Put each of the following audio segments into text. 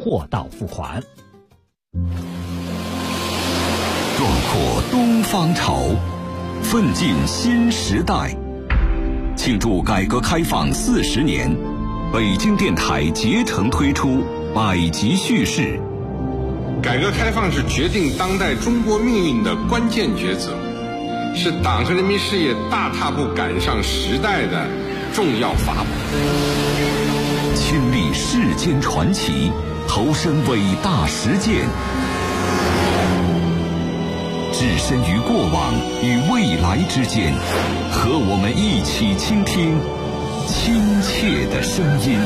货到付款。 壮阔东方潮，奋进新时代。庆祝改革开放40年，北京电台竭诚推出百集叙事。 改革开放是决定当代中国命运的关键抉择，是党和人民事业大踏步赶上时代的重要法宝。 亲历世间传奇，投身伟大实践，置身于过往与未来之间，和我们一起倾听亲切的声音。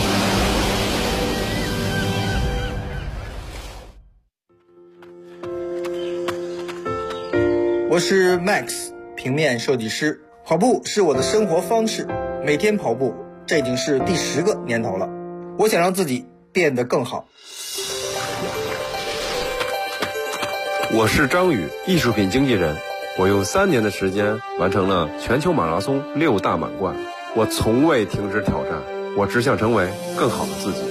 我是 Max， 平面设计师。跑步是我的生活方式，每天跑步，这已经是第10个年头了。我想让自己变得更好。 我是张宇，艺术品经纪人。我用3年的时间完成了全球马拉松6大满贯。我从未停止挑战，我只想成为更好的自己。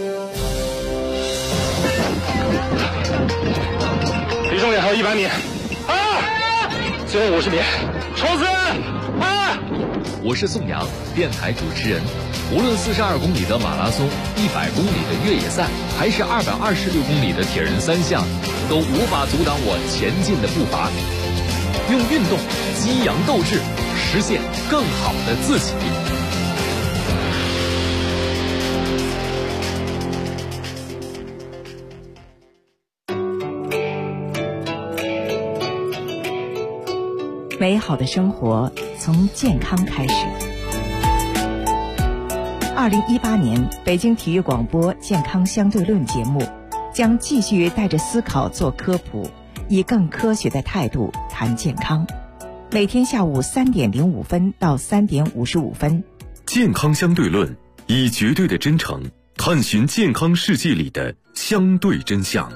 离终点还有100米，最后50米，冲刺！ 我是宋阳，电台主持人。无论42公里的马拉松、100公里的越野赛，还是226公里的铁人3项，都无法阻挡我前进的步伐。用运动激扬斗志，实现更好的自己。 美好的生活从健康开始。2018年北京体育广播健康相对论节目将继续带着思考做科普，以更科学的态度谈健康。每天下午3点05分到3点55分。 健康相对论，以绝对的真诚探寻健康世界里的相对真相。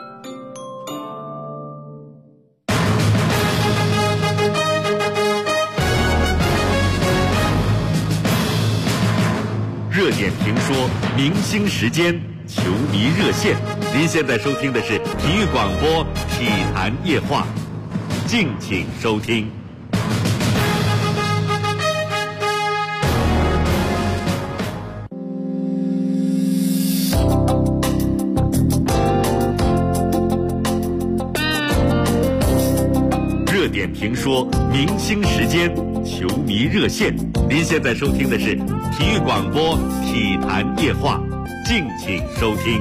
热点评说，明星时间，球迷热线。您现在收听的是体育广播体坛夜话，敬请收听。热点评说，明星时间，球迷热线。您现在收听的是体育广播体坛夜话，敬请收听。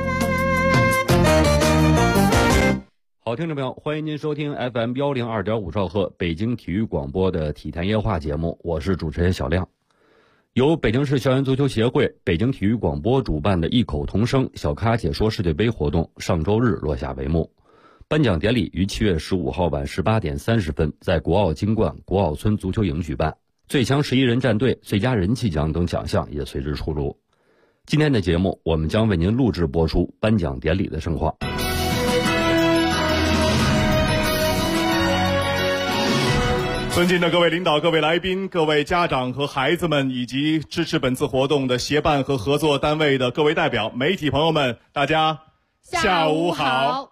好，听众朋友，欢迎您收听 FM 102.5兆赫北京体育广播的体坛夜话节目，我是主持人小亮。由北京市校园足球协会、北京体育广播主办的异口同声小咖解说世界杯活动上周日落下帷幕。颁奖典礼于7月15号晚18点30分在国奥金冠国奥村足球营举办，最强11人战队、最佳人气奖等奖项也随之出炉。今天的节目，我们将为您录制播出颁奖典礼的盛况。 尊敬的各位领导、各位来宾、各位家长和孩子们，以及支持本次活动的协办和合作单位的各位代表、媒体朋友们，大家下午好。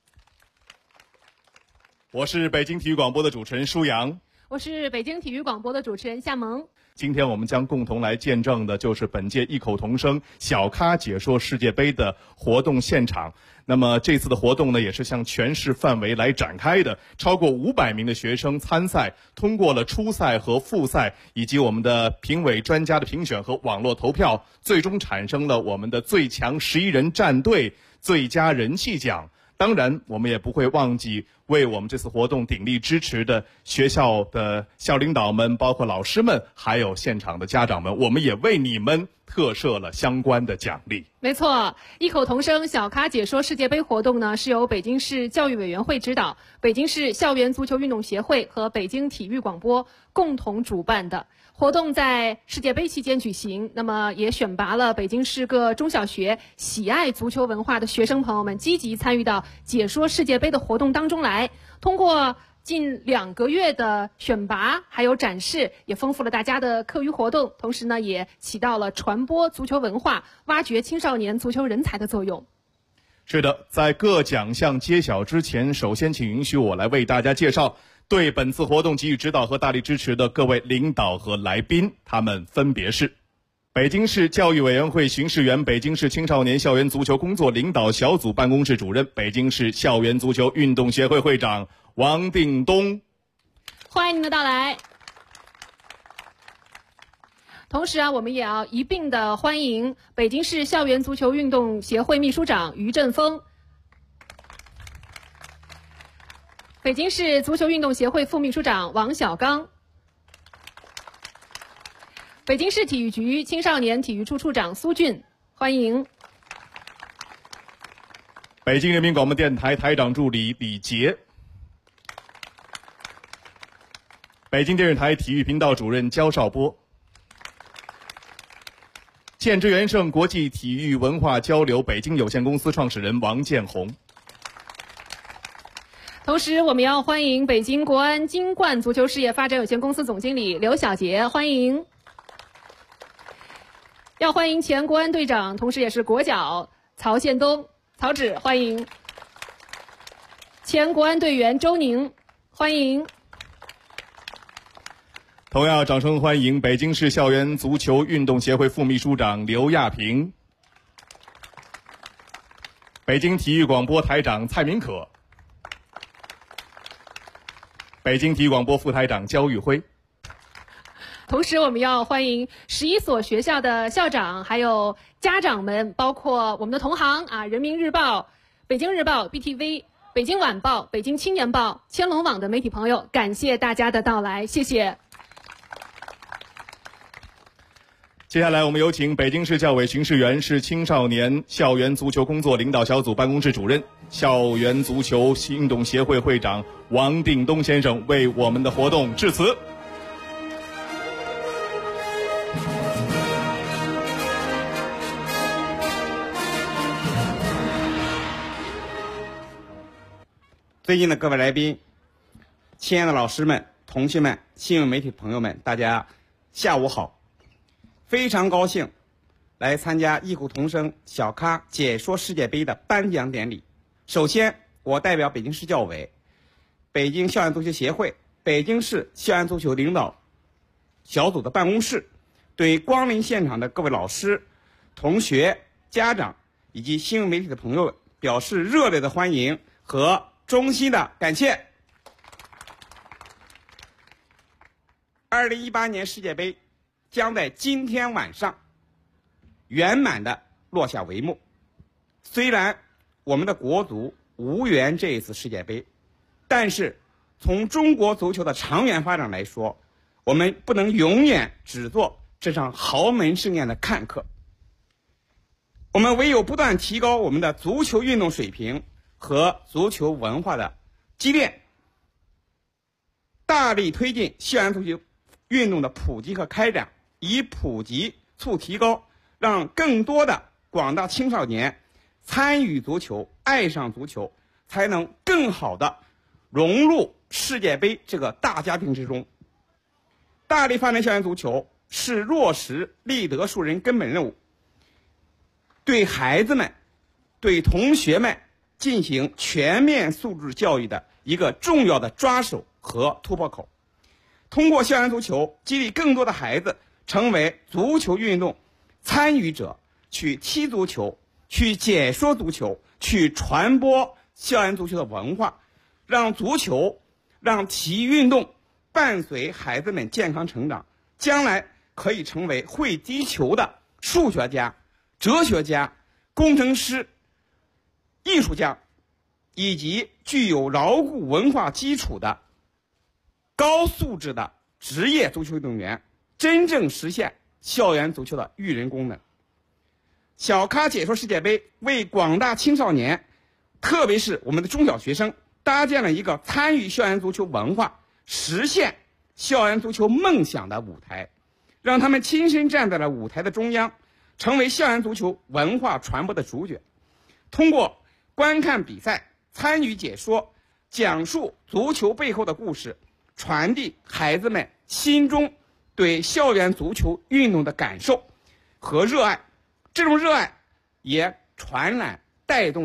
我是北京体育广播的主持人舒阳， 我是北京体育广播的主持人夏萌。 今天我们将共同来见证的就是本届异口同声小咖解说世界杯的活动现场。那么这次的活动呢，也是向全市范围来展开的，超过500名的学生参赛，通过了初赛和复赛，以及我们的评委专家的评选和网络投票，最终产生了我们的最强11人战队最佳人气奖。当然我们也不会忘记为我们这次活动鼎力支持的学校的校领导们，包括老师们，还有现场的家长们，我们也为你们特设了相关的奖励。 没错，异口同声小咖解说世界杯活动呢，是由北京市教育委员会指导，北京市校园足球运动协会和北京体育广播共同主办的。活动在世界杯期间举行，那么也选拔了北京市各中小学喜爱足球文化的学生朋友们积极参与到解说世界杯的活动当中来。通过近2个月的选拔还有展示，也丰富了大家的课余活动，同时呢也起到了传播足球文化、挖掘青少年足球人才的作用。 是的，在各奖项揭晓之前，首先请允许我来为大家介绍对本次活动给予指导和大力支持的各位领导和来宾，他们分别是北京市教育委员会巡视员、北京市青少年校园足球工作领导小组办公室主任、北京市校园足球运动协会会长王定东。 欢迎您的到来。同时我们也要一并的欢迎北京市校园足球运动协会秘书长于振峰，北京市足球运动协会副秘书长王小刚，北京市体育局青少年体育处处长苏俊，欢迎。 北京人民广播电台台长助理李杰，北京电视台体育频道主任焦少波，建之元盛国际体育文化交流北京有限公司创始人王建红。 同时我们要欢迎北京国安金冠足球事业发展有限公司总经理刘小杰，欢迎。要欢迎前国安队长，同时也是国脚曹宪东，曹指，欢迎。前国安队员周宁，欢迎。 同样掌声欢迎北京市校园足球运动协会副秘书长刘亚平，北京体育广播台长蔡明可，北京体育广播副台长焦玉辉。 同时我们要欢迎11所学校的校长还有家长们，包括我们的同行人民日报、北京日报、BTV、北京晚报、北京青年报、千龙网的媒体朋友，感谢大家的到来，谢谢。 接下来我们有请北京市教委巡视员、市青少年校园足球工作领导小组办公室主任、校园足球运动协会会长王定东先生为我们的活动致辞。 最近的各位来宾，亲爱的老师们、同学们、新闻媒体朋友们，大家下午好。非常高兴来参加异口同声小咖解说世界杯的颁奖典礼。首先，我代表北京市教委、北京校园足球协会、北京市校园足球领导小组的办公室，对光临现场的各位老师、同学、家长以及新闻媒体的朋友们表示热烈的欢迎和衷心的感谢。2018年世界杯将在今天晚上圆满的落下帷幕。虽然我们的国足无缘这一次世界杯，但是从中国足球的长远发展来说，我们不能永远只做这场豪门盛宴的看客。我们唯有不断提高我们的足球运动水平和足球文化的积淀，大力推进校园足球运动的普及和开展，以普及促提高，让更多的广大青少年参与足球、爱上足球，才能更好的融入世界杯这个大家庭之中。大力发展校园足球是落实立德树人根本任务，对孩子们、对同学们进行全面素质教育的一个重要的抓手和突破口。通过校园足球，激励更多的孩子成为足球运动参与者，去踢足球，去解说足球，去传播校园足球的文化，让足球、让体育运动伴随孩子们健康成长，将来可以成为会踢球的数学家、哲学家、工程师、艺术家，以及具有牢固文化基础的高素质的职业足球运动员，真正实现校园足球的育人功能。小咖解说世界杯为广大青少年，特别是我们的中小学生，搭建了一个参与校园足球文化、实现校园足球梦想的舞台，让他们亲身站在了舞台的中央，成为校园足球文化传播的主角。通过观看比赛、参与解说、讲述足球背后的故事，传递孩子们心中对校园足球运动的感受和热爱，这种热爱也传染带动了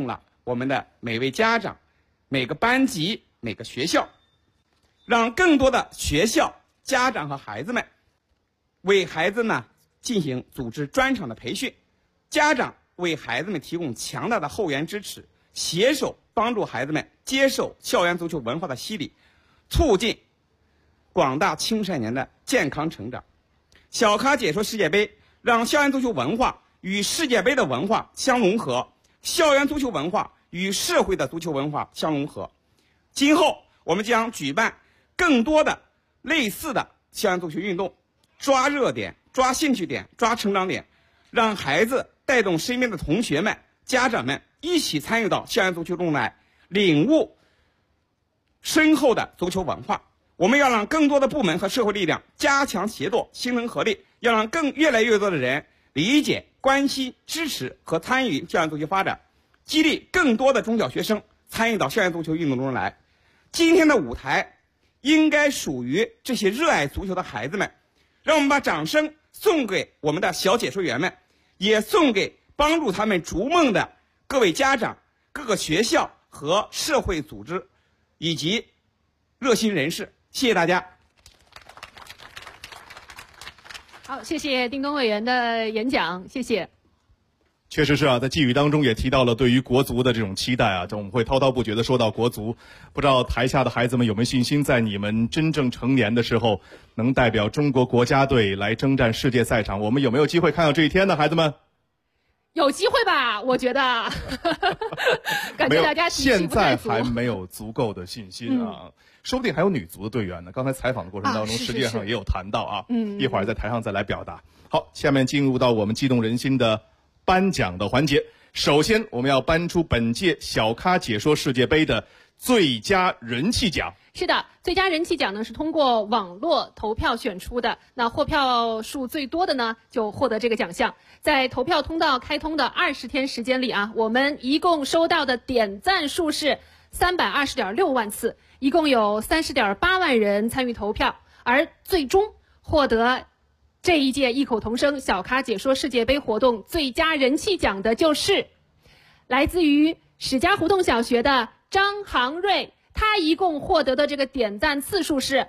我们的每位家长、每个班级、每个学校，让更多的学校、家长和孩子们为孩子呢进行组织专场的培训，家长为孩子们提供强大的后援支持，携手帮助孩子们接受校园足球文化的洗礼，促进广大青少年的健康成长。小咖解说世界杯，让校园足球文化与世界杯的文化相融合，校园足球文化与社会的足球文化相融合。今后我们将举办更多的类似的校园足球运动，抓热点、抓兴趣点、抓成长点，让孩子带动身边的同学们、家长们一起参与到校园足球中来，领悟深厚的足球文化。我们要让更多的部门和社会力量加强协作，形成合力，要让越来越多的人理解、关心、支持和参与校园足球发展，激励更多的中小学生参与到校园足球运动中来。今天的舞台应该属于这些热爱足球的孩子们，让我们把掌声送给我们的小解说员们，也送给帮助他们逐梦的各位家长、各个学校和社会组织以及热心人士。谢谢大家。 好，谢谢丁东委员的演讲，谢谢。 确实是啊，在寄语当中也提到了对于国足的这种期待啊，我们会滔滔不绝的说到国足。不知道台下的孩子们有没有信心，在你们真正成年的时候，能代表中国国家队来征战世界赛场？我们有没有机会看到这一天呢，孩子们？ 有机会吧，我觉得。感觉大家现在还没有足够的信心啊。说不定还有女足的队员呢。刚才采访的过程当中，实际上也有谈到啊。一会儿在台上再来表达。好，下面进入到我们激动人心的颁奖的环节。首先，我们要颁出本届小咖解说世界杯的最佳人气奖。 是的，最佳人气奖呢是通过网络投票选出的。那获票数最多的呢，就获得这个奖项。在投票通道开通的20天时间里啊，我们一共收到的点赞数是320.6万次，一共有30.8万人参与投票，而最终获得这一届异口同声小咖解说世界杯活动最佳人气奖的就是来自于史家胡同小学的张航瑞，他一共获得的这个点赞次数是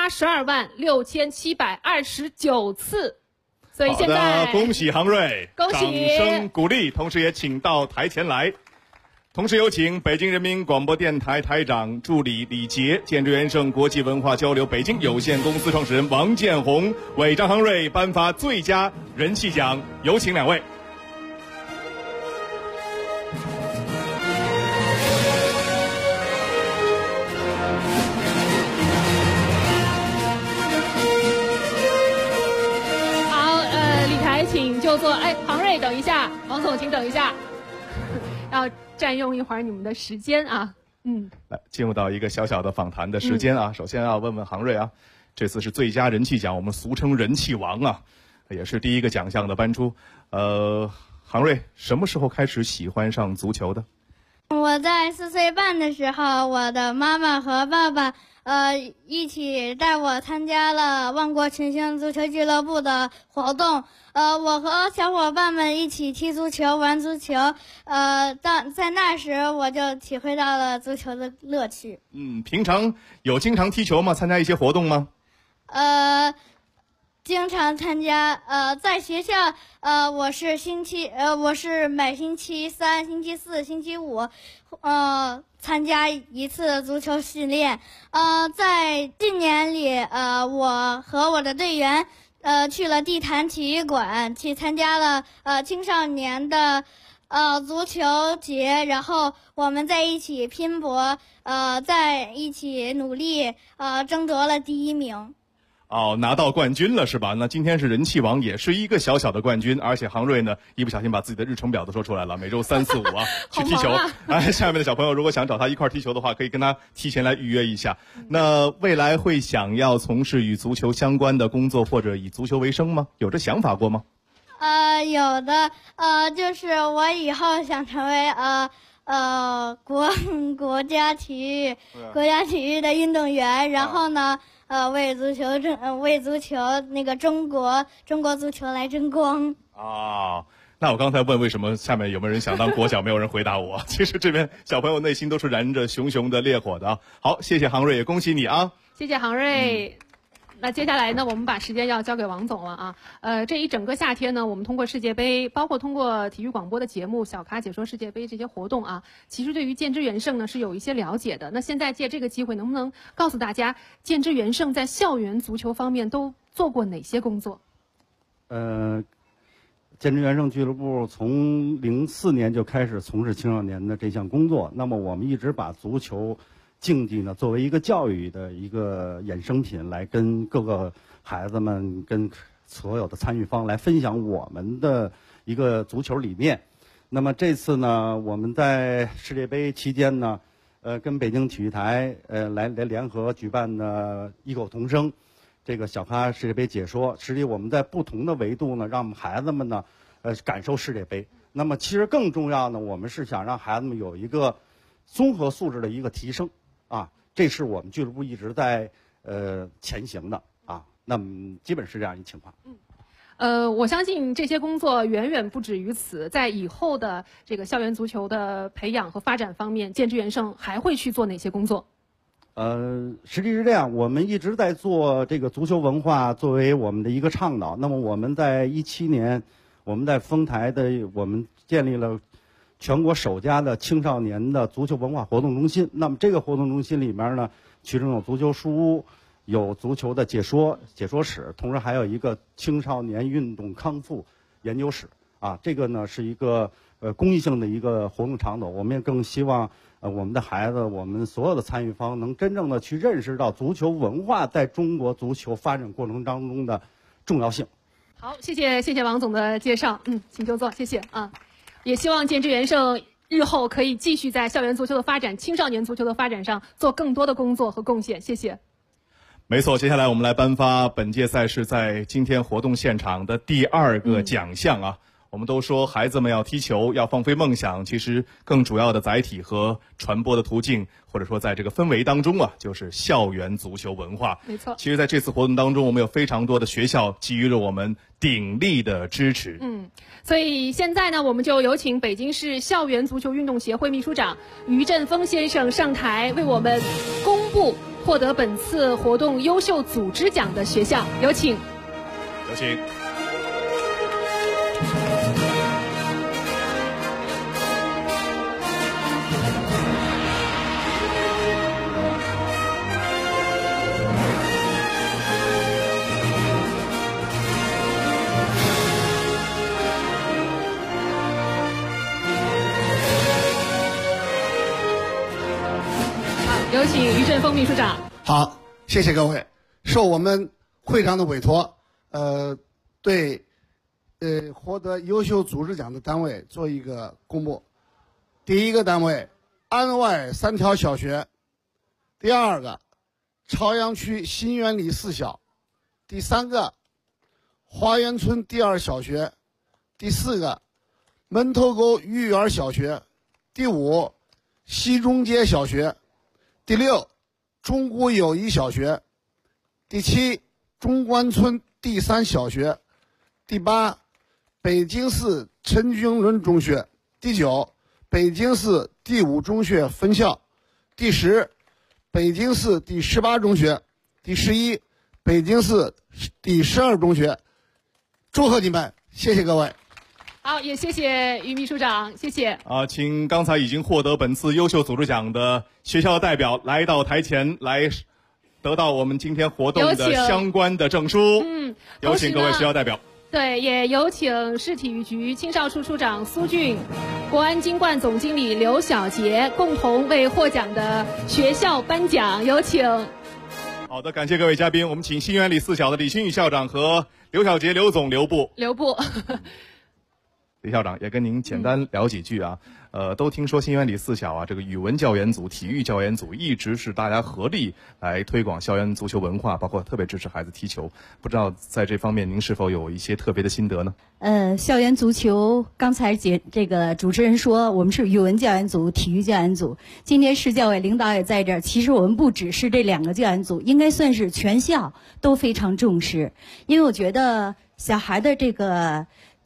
826729次。所以现在好的，恭喜航瑞， 恭喜， 掌声鼓励，同时也请到台前来。同时有请北京人民广播电台台长助理李杰、建筑元盛国际文化交流北京有限公司创始人王建红为张航瑞颁发最佳人气奖，有请两位。 请就坐。哎，航瑞，等一下，王总，请等一下，要占用一会儿你们的时间啊。 来，进入到一个小小的访谈的时间啊。首先要问问航瑞啊，这次是最佳人气奖，我们俗称人气王啊，也是第一个奖项的颁出。航瑞什么时候开始喜欢上足球的？ 我在4岁半的时候，我的妈妈和爸爸一起带我参加了万国群星足球俱乐部的活动。我和小伙伴们一起踢足球、玩足球。在那时我就体会到了足球的乐趣。 平常有经常踢球吗？参加一些活动吗？ 经常参加。在学校，我是每星期3、星期4、星期5，参加一次足球训练。在近年里，我和我的队员，去了地坛体育馆，去参加了青少年的足球节，然后我们在一起拼搏，在一起努力，争夺了第1名。 拿到冠军了是吧？那今天是人气王，也是一个小小的冠军，而且航瑞呢，一不小心把自己的日程表都说出来了，每周3、4、5啊去踢球。下面的小朋友如果想找他一块踢球的话，可以跟他提前来预约一下。那未来会想要从事与足球相关的工作，或者以足球为生吗？有这想法过吗？ 有的，就是我以后想成为国家体育的运动员，然后呢，为足球那个中国足球来争光。 那我刚才问为什么下面有没有人想当国脚，没有人回答我。其实这边小朋友内心都是燃着熊熊的烈火的啊。好，谢谢杭瑞，也恭喜你啊！ 谢谢杭瑞。那接下来呢，我们把时间要交给王总了啊。这一整个夏天呢，我们通过世界杯，包括通过体育广播的节目《小咖解说世界杯》这些活动啊，其实对于建之元盛呢是有一些了解的。那现在借这个机会，能不能告诉大家，建之元盛在校园足球方面都做过哪些工作？ 建之元盛俱乐部从04年就开始从事青少年的这项工作。那么我们一直把足球竞技呢，作为一个教育的一个衍生品，来跟各个孩子们、跟所有的参与方来分享我们的一个足球理念。那么这次呢，我们在世界杯期间呢，跟北京体育台来联合举办的异口同声这个小咖世界杯解说。实际我们在不同的维度呢，让我们孩子们呢，感受世界杯。那么其实更重要呢，我们是想让孩子们有一个综合素质的一个提升。这是我们俱乐部一直在前行的啊。那么基本是这样一情况。 我相信这些工作远远不止于此，在以后的这个校园足球的培养和发展方面，建之元盛还会去做哪些工作？ 实际是这样，我们一直在做这个足球文化作为我们的一个倡导。那么我们在17年，我们在丰台我们建立了全国首家的青少年的足球文化活动中心。那么这个活动中心里面呢，其中有足球书屋，有足球的解说室，同时还有一个青少年运动康复研究室啊。这个呢是一个公益性的一个活动场所。我们也更希望我们的孩子，我们所有的参与方能真正的去认识到足球文化在中国足球发展过程当中的重要性。 好，谢谢王总的介绍。请就坐，谢谢啊。也希望建之元盛日后可以继续在校园足球的发展、青少年足球的发展上做更多的工作和贡献。谢谢。 没错，接下来我们来颁发本届赛事在今天活动现场的第2个奖项啊。我们都说孩子们要踢球，要放飞梦想，其实更主要的载体和传播的途径，或者说在这个氛围当中啊，就是校园足球文化。 没错。 其实在这次活动当中，我们有非常多的学校给予了我们鼎力的支持。 所以现在呢，我们就有请北京市校园足球运动协会秘书长于振峰先生上台，为我们公布获得本次活动优秀组织奖的学校。有请。 有请。 有请于振峰秘书长。 好，谢谢各位。受我们会长的委托，对获得优秀组织奖的单位做一个公布。第一个单位，安外3条小学；第2个，朝阳区新源里4小；第3个，花园村第2小学；第4个，门头沟育园小学；第5，西中街小学；第6，中国友谊小学；第7，中关村第3小学；第8，北京市陈经纶中学；第9，北京市第5中学分校；第10，北京市第18中学；第11，北京市第12中学。祝贺你们，谢谢各位。 好，也谢谢于秘书长，谢谢。 请刚才已经获得本次优秀组织奖的学校代表来到台前来得到我们今天活动的相关的证书。有请各位学校代表。 对，也有请市体育局青少处处长苏俊、国安金冠总经理刘小杰共同为获奖的学校颁奖。有请。 好的，感谢各位嘉宾。我们请新源里4小的李新宇校长和刘小杰刘总留步。李校长也跟您简单聊几句啊。都听说新源里4小啊，这个语文教研组、体育教研组一直是大家合力来推广校园足球文化，包括特别支持孩子踢球。不知道在这方面您是否有一些特别的心得呢？ 校园足球，刚才这个主持人说我们是语文教研组、体育教研组。今天市教委领导也在这儿，其实我们不只是这2个教研组，应该算是全校都非常重视，因为我觉得小孩的这个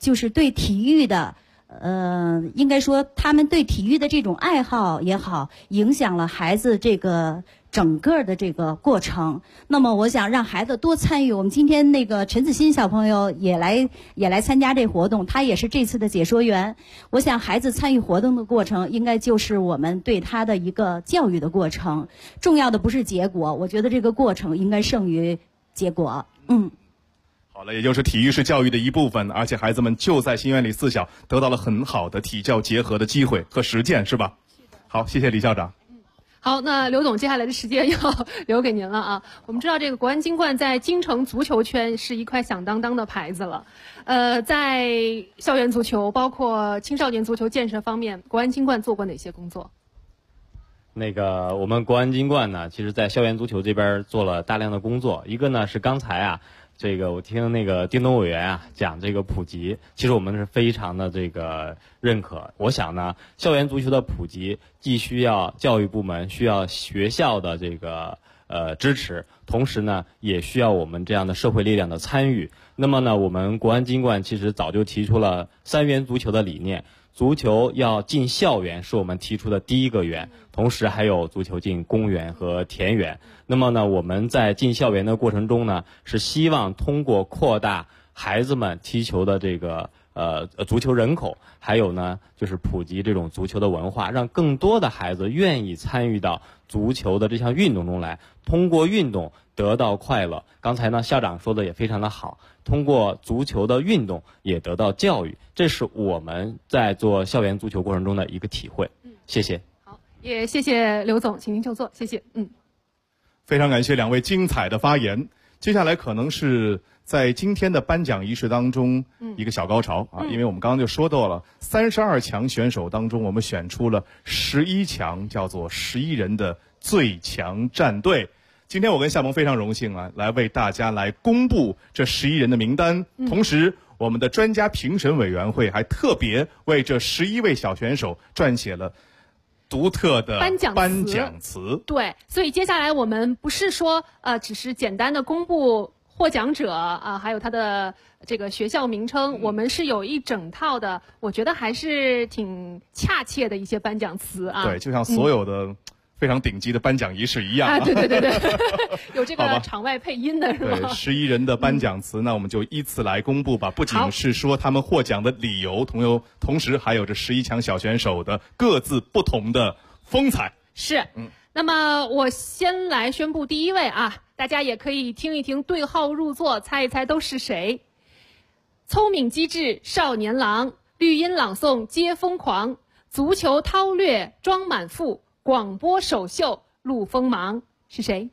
就是对体育的。应该说他们对体育的这种爱好也好，影响了孩子这个整个的这个过程。那么我想让孩子多参与。我们今天那个陈子欣小朋友也来参加这活动，他也是这次的解说员。我想孩子参与活动的过程，应该就是我们对他的一个教育的过程。重要的不是结果，我觉得这个过程应该胜于结果。 好了，也就是体育是教育的一部分，而且孩子们就在新源里4小得到了很好的体教结合的机会和实践，是吧？好，谢谢李校长。 好，那刘总，接下来的时间要留给您了啊。我们知道这个国安金冠在京城足球圈是一块响当当的牌子了。在校园足球，包括青少年足球建设方面，国安金冠做过哪些工作？ 我们国安金冠呢，其实在校园足球这边做了大量的工作。一个呢是刚才我听丁东委员讲这个普及，其实我们是非常的认可。我想呢，校园足球的普及既需要教育部门，需要学校的支持，同时呢也需要我们这样的社会力量的参与。那么呢，我们国安金冠其实早就提出了3元足球的理念。足球要进校园是我们提出的第一个园，同时还有足球进公园和田园。那么呢，我们在进校园的过程中呢，是希望通过扩大孩子们踢球的足球人口，还有呢就是普及这种足球的文化，让更多的孩子愿意参与到足球的这项运动中来，通过运动得到快乐。刚才呢校长说的也非常的好，通过足球的运动也得到教育，这是我们在做校园足球过程中的一个体会。谢谢。 好，也谢谢刘总，请您就座，谢谢。 非常感谢2位精彩的发言。接下来可能是在今天的颁奖仪式当中一个小高潮因为我们刚刚就说到了32强选手当中，我们选出了11强，叫做11人的最强战队。今天我跟夏萌非常荣幸来为大家来公布这11人的名单，同时我们的专家评审委员会还特别为这11位小选手撰写了独特的颁奖词。 对，所以接下来我们不是说只是简单的公布获奖者还有他的这个学校名称，我们是有一整套的，我觉得还是挺恰切的一些颁奖词对，就像所有的非常顶级的颁奖仪式一样对，有这个场外配音的是吧？ 对，11人的颁奖词那我们就依次来公布吧。不仅是说他们获奖的理由，同时还有这11强小选手的各自不同的风采。 是，那么我先来宣布第一位大家也可以听一听，对号入座，猜一猜都是谁。聪明机智少年郎，绿音朗诵皆疯狂，足球韬略装满腹，广播首秀路锋芒，是谁？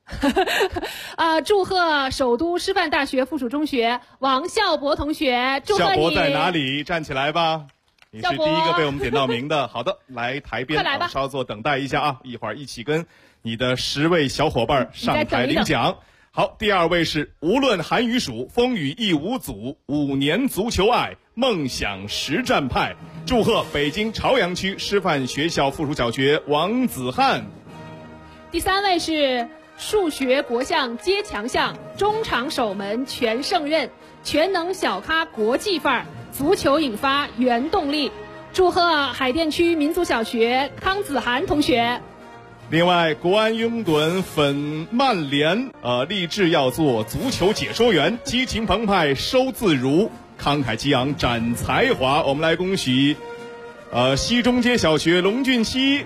祝贺首都师范大学附属中学王孝博同学，祝贺你！ 孝博在哪里？站起来吧！你是第一个被我们点到名的。好的，来台边， 快来吧， 稍作等待一下一会儿一起跟你的10位小伙伴上台领奖。好，第2位是无论寒与暑，风雨亦无阻，5年足球爱，梦想实战派。祝贺北京朝阳区师范学校附属小学王子翰。 第3位是数学国项皆强项，中场守门全胜任，全能小咖国际范儿，足球引发原动力。祝贺海淀区民族小学康子涵同学。 另外，国安拥趸粉曼联立志要做足球解说员，激情澎湃收自如，慷慨激昂展才华。我们来恭喜西中街小学龙俊熙，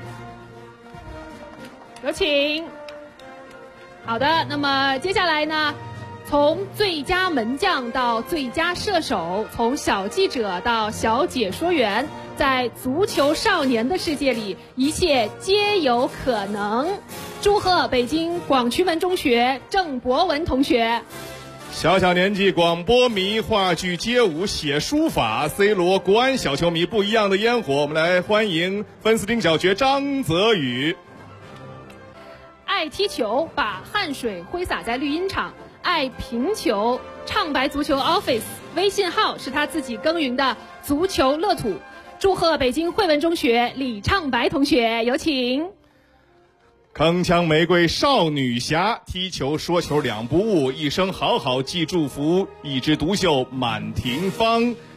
有请。好的，那么接下来呢，从最佳门将到最佳射手，从小记者到小解说员，在足球少年的世界里，一切皆有可能。祝贺北京广渠门中学郑博文同学。 小年纪广播迷，话剧街舞写书法，C 罗国安小球迷不一样的烟火。我们来欢迎芬斯汀小学张泽宇。 爱踢球，把汗水挥洒在绿茵场；爱评球，唱白足球 Office 微信号是他自己耕耘的足球乐土。祝贺北京汇文中学李畅白同学，有请。 铿锵玫瑰少女侠，踢球说球两不误，一生好好寄祝福，一枝独秀满庭芳。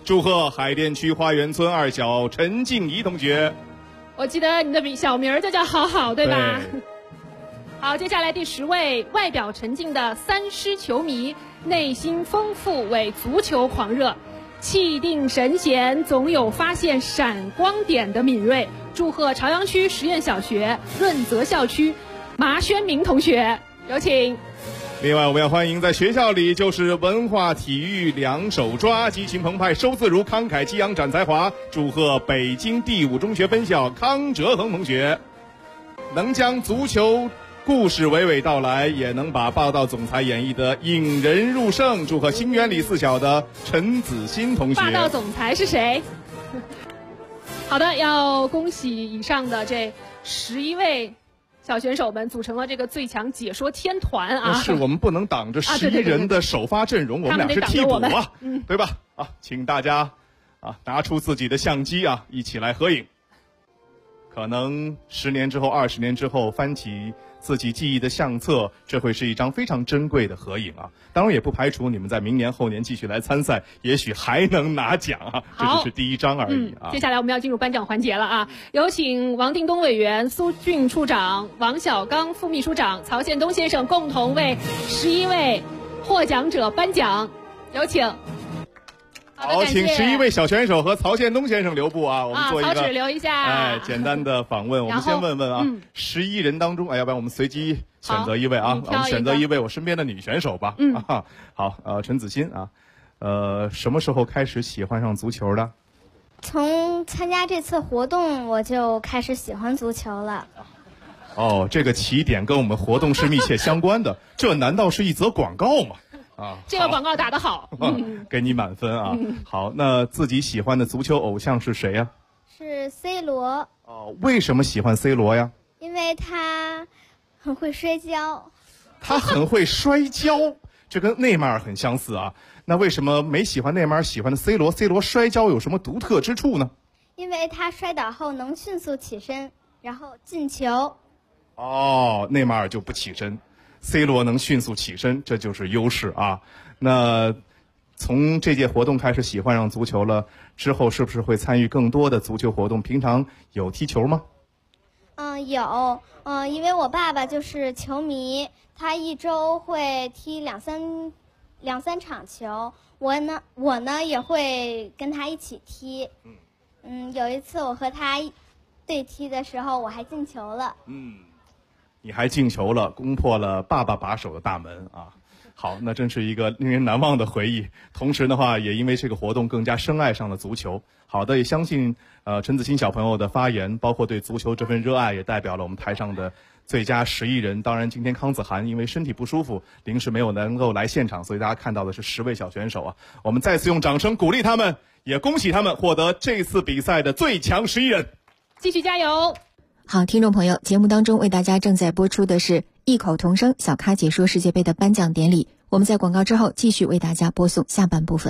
祝贺海淀区花园村2小陈静怡同学。 我记得你的小名就叫好好，对吧？ 对。 好，接下来第10位，外表沉静的三狮球迷，内心丰富为足球狂热，气定神闲，总有发现闪光点的敏锐。祝贺朝阳区实验小学润泽校区麻宣明同学，有请。 另外，我们要欢迎在学校里就是文化体育两手抓，激情澎湃，收自如，慷慨激昂，展才华。祝贺北京第5中学分校康哲恒同学，能将足球故事娓娓道来，也能把霸道总裁演绎得引人入胜。祝贺新源里4小的陈子欣同学。 霸道总裁是谁？好的，要恭喜以上的这11位小选手们组成了这个最强解说天团啊！ 是我们不能挡着11人的首发阵容，我们俩是替补啊，对吧？啊，请大家拿出自己的相机啊，一起来合影。可能10年之后、20年之后，翻起自己记忆的相册，这会是一张非常珍贵的合影啊！当然也不排除你们在明年后年继续来参赛，也许还能拿奖啊！这只是第1章而已啊！ 接下来我们要进入颁奖环节了啊！有请王定东委员、苏俊处长、王小刚副秘书长、曹宪东先生共同为11位获奖者颁奖，有请。 好，请11位小选手和曹宪东先生留步啊！我们做一个曹指留一下， 简单的访问。我们先问问啊，11人当中，要不然我们随机选择一位啊，我们选择一位我身边的女选手吧。好，陈子欣啊，什么时候开始喜欢上足球的？ 从参加这次活动我就开始喜欢足球了。 哦，这个起点跟我们活动是密切相关的，这难道是一则广告吗？ 这个广告打得好， 给你满分啊！好，那自己喜欢的足球偶像是谁呀？ 是 C 罗。 哦，为什么喜欢 C 罗呀？ 因为他很会摔跤。 他很会摔跤，这跟内马尔很相似啊。那为什么没喜欢内马尔，喜欢的 C 罗？ C 罗摔跤有什么独特之处呢？ 因为他摔倒后能迅速起身，然后进球。 哦，内马尔就不起身。C 罗能迅速起身，这就是优势啊。那从这届活动开始喜欢上足球了，之后是不是会参与更多的足球活动？平常有踢球吗？ 有，因为我爸爸就是球迷，他一周会踢两三场球，我呢也会跟他一起踢。有一次我和他对踢的时候，我还进球了。 你还进球了，攻破了爸爸把守的大门啊！好，那真是一个令人难忘的回忆。同时的话，也因为这个活动更加深爱上了足球。好的，也相信陈子欣小朋友的发言，包括对足球这份热爱，也代表了我们台上的最佳11人。当然，今天康子涵因为身体不舒服，临时没有能够来现场，所以大家看到的是10位小选手啊。我们再次用掌声鼓励他们，也恭喜他们获得这次比赛的最强11人， 继续加油！ 好，听众朋友，节目当中为大家正在播出的是异口同声小咖解说世界杯的颁奖典礼。我们在广告之后继续为大家播送下半部分。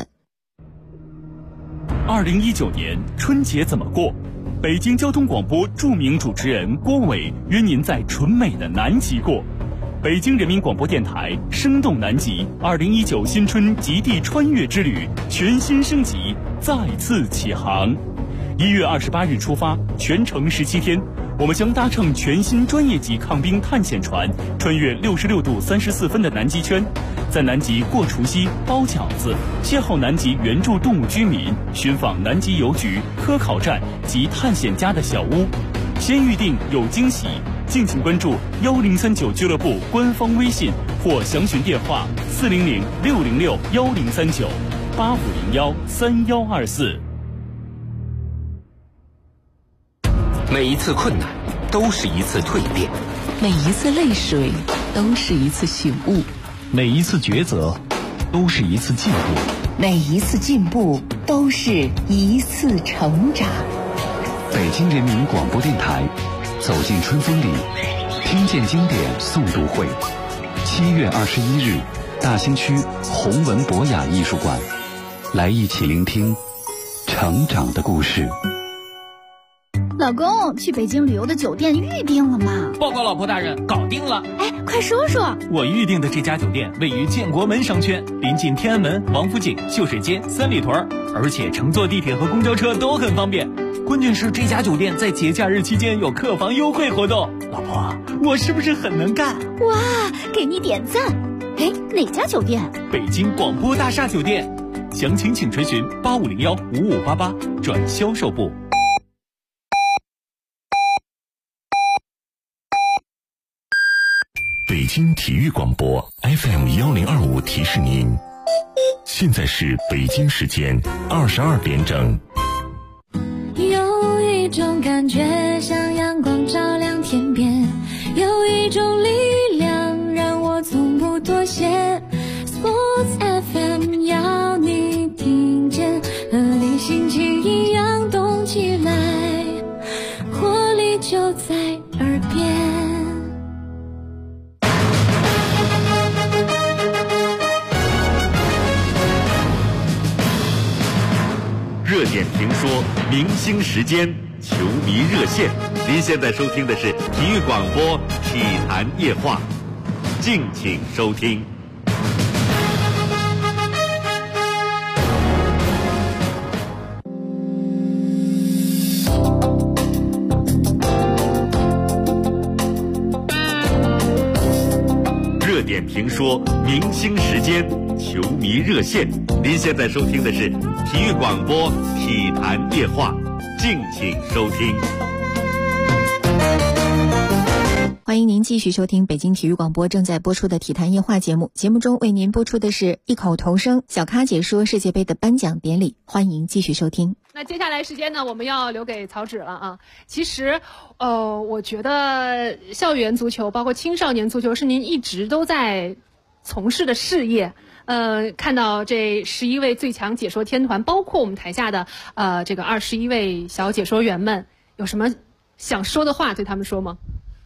2019年春节怎么过？北京交通广播著名主持人郭伟约您在纯美的南极过。北京人民广播电台生动南极2019新春极地穿越之旅全新升级，再次起航。1月28日出发，全程17天。我们将搭乘全新专业级抗冰探险船，穿越66度34分的南极圈，在南极过除夕、包饺子，邂逅南极原住动物居民，寻访南极邮局、科考站及探险家的小屋。先预定有惊喜，敬请关注1039俱乐部官方微信或详询电话400-606-1039-8501-3124。 每一次困难都是一次蜕变， 每一次泪水都是一次醒悟， 每一次抉择都是一次进步， 每一次进步都是一次成长。 北京人民广播电台，走进春风里，听见经典诵读会，7月21日，大兴区弘文博雅艺术馆，来一起聆听成长的故事。 老公，去北京旅游的酒店预定了吗？ 报告老婆大人，搞定了。 哎，快说说。 我预定的这家酒店位于建国门商圈，临近天安门、王府井、秀水街、三里屯，而且乘坐地铁和公交车都很方便。关键是这家酒店在节假日期间有客房优惠活动。老婆，我是不是很能干？ 哇，给你点赞。哎，哪家酒店？ 北京广播大厦酒店。详情请垂询8501-5588转销售部。 北京体育广播 FM1025提示您，现在是北京时间22点整。 有一种感觉像阳光照亮天边，有一种力量让我从不妥协。Sports FM 要你听见，和你心情一样动起来，活力就在耳边。 热点评说，明星时间，球迷热线。您现在收听的是体育广播体坛夜话，敬请收听。热点评说，明星时间，球迷热线。您现在收听的是体育广播体坛夜话，敬请收听。 欢迎您继续收听北京体育广播正在播出的体坛夜话节目，节目中为您播出的是异口同声小咖解说世界杯的颁奖典礼，欢迎继续收听。 那接下来时间呢，我们要留给曹芷了啊。其实，我觉得校园足球包括青少年足球是您一直都在从事的事业。看到这11位最强解说天团，包括我们台下的这个21位小解说员们，有什么想说的话对他们说吗？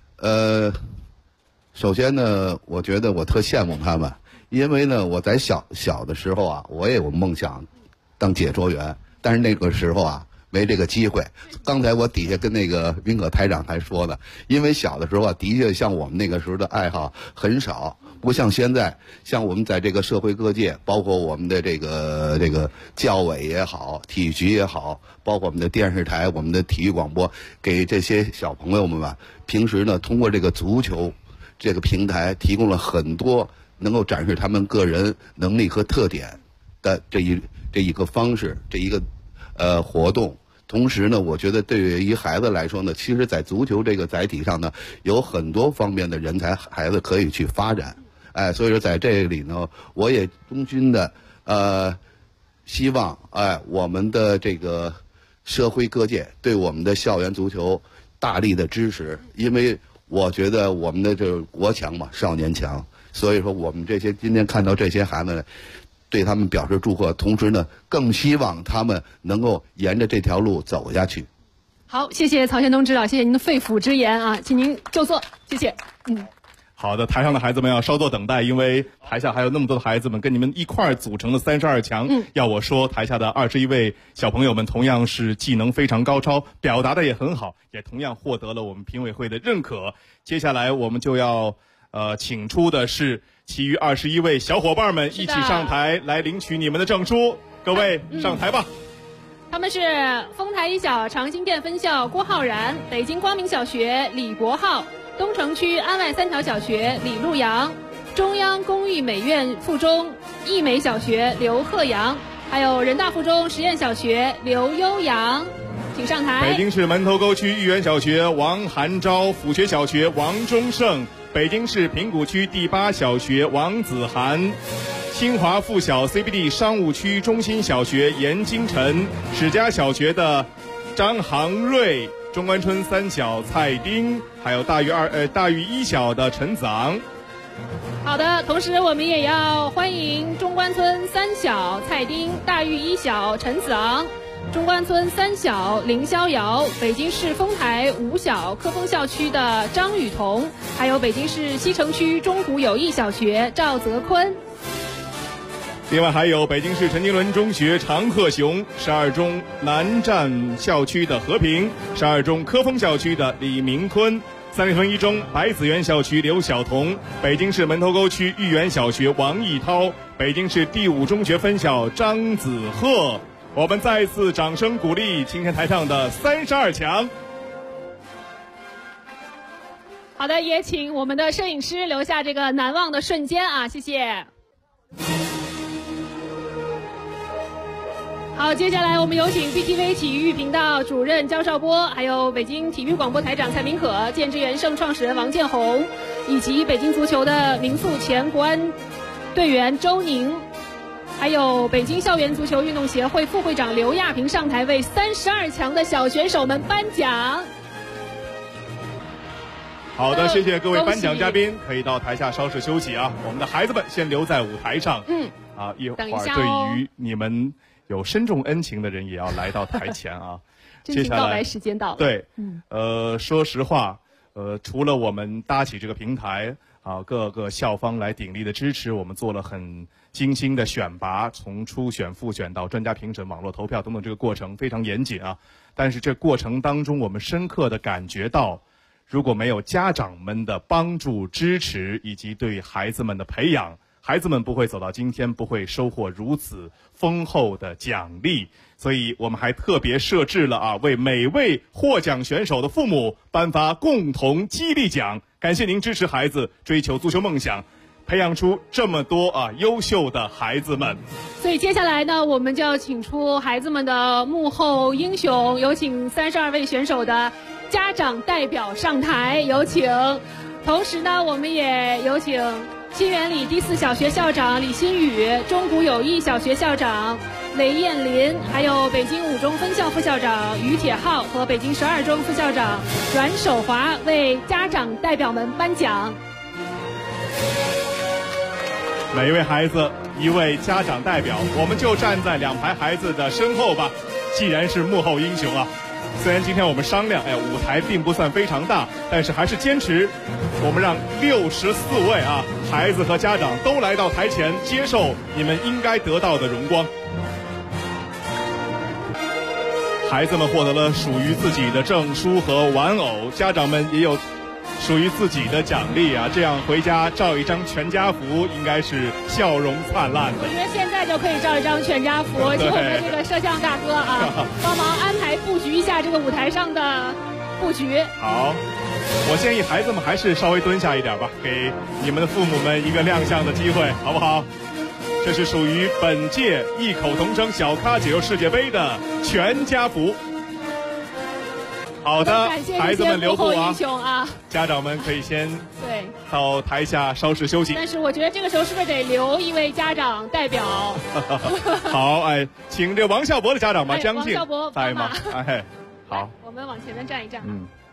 首先呢，我觉得我特羡慕他们，因为呢，我在小的时候啊，我也有梦想当解说员，但是那个时候啊，没这个机会。刚才我底下跟那个云可台长还说呢，因为小的时候啊，的确像我们那个时候的爱好很少，不像现在，像我们在这个社会各界，包括我们的这个教委也好，体育局也好，包括我们的电视台、我们的体育广播，给这些小朋友们吧，平时呢通过这个足球这个平台，提供了很多能够展示他们个人能力和特点的这一个方式，这一个活动。同时呢，我觉得对于孩子来说呢，其实在足球这个载体上呢，有很多方面的人才孩子可以去发展。所以说在这里呢，我也衷心的希望我们的这个社会各界对我们的校园足球大力的支持，因为我觉得我们的这个国强嘛，少年强，所以说我们这些今天看到这些孩子呢，对他们表示祝贺，同时呢，更希望他们能够沿着这条路走下去。 好，谢谢曹宪东指导，谢谢您的肺腑之言啊，请您就坐，谢谢。 好的，台上的孩子们要稍作等待，因为台下还有那么多的孩子们跟你们一块儿组成的32强。要我说，台下的21位小朋友们同样是技能非常高超，表达的也很好，也同样获得了我们评委会的认可。接下来我们就要请出的是其余21位小伙伴们一起上台来领取你们的证书。各位上台吧。 他们是丰台一小长兴店分校郭浩然，北京光明小学李国浩，东城区安外3条小学李路阳，中央工艺美院附中艺美小学刘鹤阳，还有人大附中实验小学刘悠扬，请上台。 北京市门头沟区豫园小学王寒昭，府学小学王忠胜，北京市平谷区第8小学王子涵，清华附小 CBD 商务区中心小学严金晨，史家小学的张航瑞，中关村3小蔡丁，还有大峪1小的陈子昂。 好的，同时我们也要欢迎中关村3小蔡丁、大峪1小陈子昂，中关村3小林逍遥，北京市丰台5小科丰校区的张雨桐，还有北京市西城区中湖友谊小学赵泽坤。 另外还有北京市陈经纶中学常鹤雄，12中南站校区的和平，12中科丰校区的李明坤，三里屯一中百子园校区刘晓彤，北京市门头沟区豫园小学王艺涛，北京市第5中学分校张子赫。我们再次掌声鼓励今天台上的32强。 好的，也请我们的摄影师留下这个难忘的瞬间啊，谢谢。好，接下来我们有请 BTV 体育频道主任焦少波，还有北京体育广播台长蔡明可、建智元盛创始人王建宏，以及北京足球的名宿前国安队员周宁，还有北京校园足球运动协会副会长刘亚平上台为32强的小选手们颁奖。 好的，谢谢各位颁奖嘉宾，可以到台下稍事休息啊。我们的孩子们先留在舞台上，一会儿对于你们有深重恩情的人也要来到台前啊。 真情告白时间到了。 对，说实话，除了我们搭起这个平台啊，各个校方来鼎力的支持，我们做了很精心的选拔，从初选、复选到专家评审、网络投票等等，这个过程非常严谨啊。但是这过程当中，我们深刻的感觉到，如果没有家长们的帮助、支持以及对孩子们的培养，孩子们不会走到今天，不会收获如此丰厚的奖励。所以我们还特别设置了为每位获奖选手的父母颁发共同激励奖。感谢您支持孩子追求足球梦想，培养出这么多优秀的孩子们。 所以接下来呢，我们就要请出孩子们的幕后英雄，有请32位选手的家长代表上台，有请。同时呢，我们也有请新源里第4小学校长李新宇、中古友谊小学校长雷艳林，还有北京5中分校副校长于铁浩和北京12中副校长阮守华为家长代表们颁奖。 每一位孩子一位家长代表，我们就站在2排孩子的身后吧。既然是幕后英雄啊，虽然今天我们商量，舞台并不算非常大，但是还是坚持，我们让64位孩子和家长都来到台前，接受你们应该得到的荣光。孩子们获得了属于自己的证书和玩偶，家长们也有属于自己的奖励啊，这样回家照一张全家福，应该是笑容灿烂的。 我觉得现在就可以照一张全家福，请我们这个摄像大哥帮忙安排布局一下这个舞台上的布局。 好，我建议孩子们还是稍微蹲下一点吧，给你们的父母们一个亮相的机会，好不好？这是属于本届异口同声小咖解忧世界杯的全家福。好的，孩子们留步啊！家长们可以先到台下稍事休息。 但是我觉得这个时候是不是得留一位家长代表？ 好，请这王孝博的家长吧，江静在吗？好， 我们往前面站一站。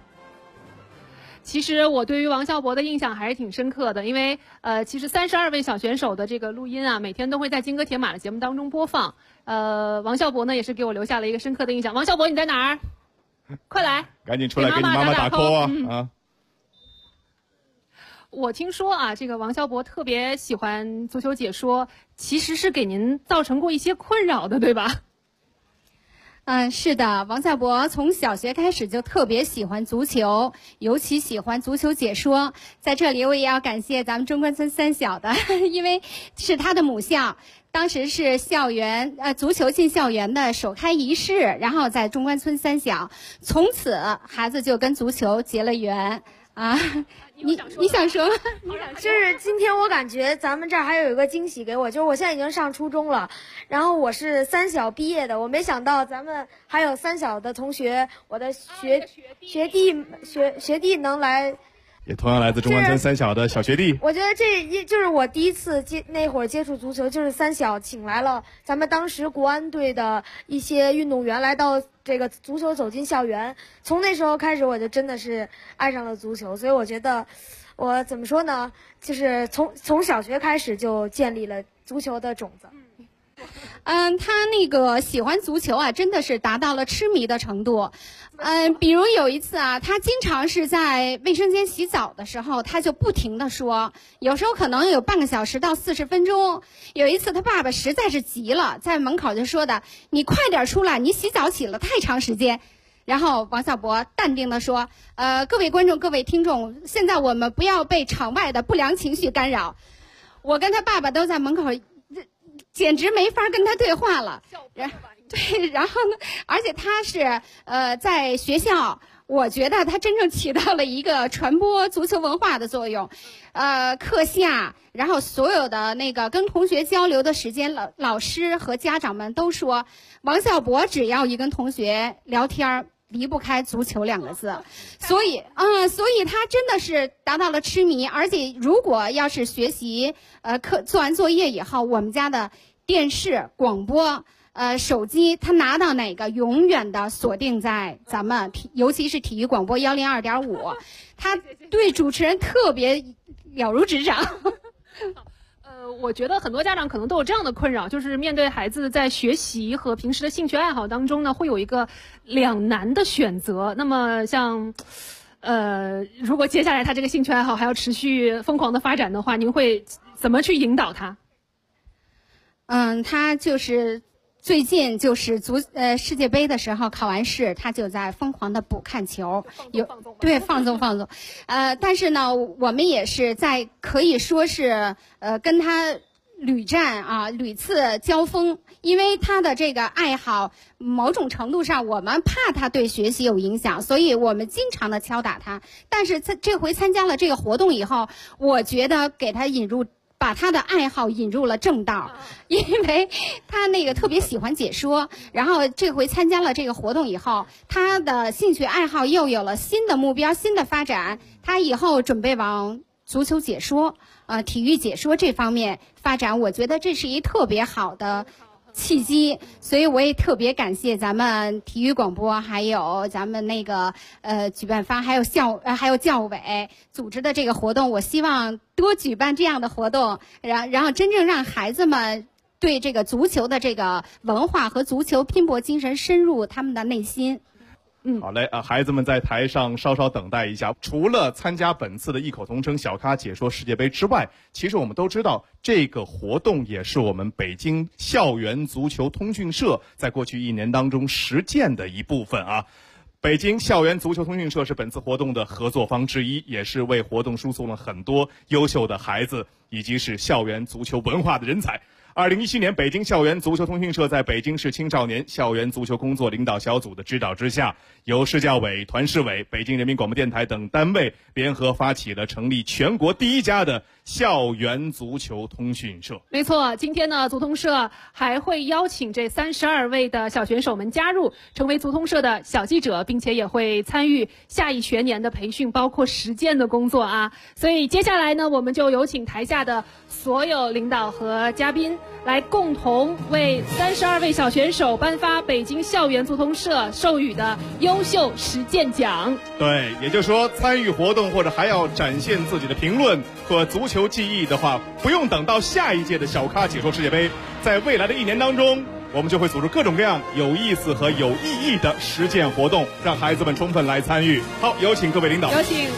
其实我对于王孝博的印象还是挺深刻的，因为其实32位小选手的这个录音每天都会在金戈铁马的节目当中播放。王孝博呢也是给我留下了一个深刻的印象。王孝博，你在哪儿？快来！ 赶紧出来给你妈妈打 call 啊！ 我听说这个王孝博特别喜欢足球解说，其实是给您造成过一些困扰的，对吧？ 是的，王孝博从小学开始就特别喜欢足球，尤其喜欢足球解说。在这里我也要感谢咱们中关村3小的，因为是他的母校。当时是校园足球进校园的首开仪式，然后在中关村3小，从此孩子就跟足球结了缘啊。你想说？ 就是今天我感觉咱们这儿还有一个惊喜给我，就是我现在已经上初中了，然后我是3小毕业的，我没想到咱们还有3小的同学，我的学弟能来。 也同样来自中关村3小的小学弟， 我觉得这就是我第一次那会儿接触足球，就是3小请来了咱们当时国安队的一些运动员来到这个足球走进校园，从那时候开始我就真的是爱上了足球，所以我觉得我怎么说呢，就是从小学开始就建立了足球的种子。 他那个喜欢足球啊，真的是达到了痴迷的程度。比如有一次啊，他经常是在卫生间洗澡的时候，他就不停地说，有时候可能有半个小时到40分钟。有一次他爸爸实在是急了，在门口就说的：“你快点出来，你洗澡洗了太长时间。”然后王小博淡定地说：“各位观众，各位听众，现在我们不要被场外的不良情绪干扰。”我跟他爸爸都在门口，简直没法跟他对话了。对，然后呢，而且他是在学校，我觉得他真正起到了一个传播足球文化的作用。课下，然后所有的那个跟同学交流的时间，老师和家长们都说，王小博只要一跟同学聊天离不开足球2个字，所以他真的是达到了痴迷。而且如果要是学习做完作业以后，我们家的电视、广播、手机，他拿到哪个永远的锁定在咱们尤其是体育广播102.5，他对主持人特别了如指掌。 我觉得很多家长可能都有这样的困扰，就是面对孩子在学习和平时的兴趣爱好当中呢，会有一个两难的选择。那么像如果接下来他这个兴趣爱好还要持续疯狂的发展的话，您会怎么去引导他？ 他就是最近就是世界杯的时候考完试，他就在疯狂的补看球，放纵。但是呢，我们也是在可以说是跟他屡次交锋，因为他的这个爱好某种程度上我们怕他对学习有影响，所以我们经常的敲打他。但是这回参加了这个活动以后，我觉得给他把他的爱好引入了正道，因为他那个特别喜欢解说，然后这回参加了这个活动以后，他的兴趣爱好又有了新的目标、新的发展，他以后准备往足球解说、体育解说这方面发展，我觉得这是一特别好的契机，所以我也特别感谢咱们体育广播，还有咱们那个举办方，还有教委组织的这个活动。我希望多举办这样的活动，然后真正让孩子们对这个足球的这个文化和足球拼搏精神深入他们的内心。 好嘞，孩子们在台上稍稍等待一下。除了参加本次的异口同声小咖解说世界杯之外，其实我们都知道这个活动也是我们北京校园足球通讯社在过去1年当中实践的一部分啊。北京校园足球通讯社是本次活动的合作方之一，也是为活动输送了很多优秀的孩子以及是校园足球文化的人才。2017年，北京校园足球通讯社在北京市青少年校园足球工作领导小组的指导之下，由市教委、团市委、北京人民广播电台等单位联合发起了成立全国第1家的校园足球通讯社。 没错，今天呢，足通社还会邀请这32位的小选手们加入，成为足通社的小记者，并且也会参与下一学年的培训，包括实践的工作啊。所以接下来呢，我们就有请台下的所有领导和嘉宾来共同为32位小选手颁发北京校园足通社授予的优秀实践奖。 对，也就是说，参与活动或者还要展现自己的评论和足球技艺的话，不用等到下一届的小咖解说世界杯，在未来的1年当中，我们就会组织各种各样有意思和有意义的实践活动，让孩子们充分来参与。好，有请各位领导。 有请。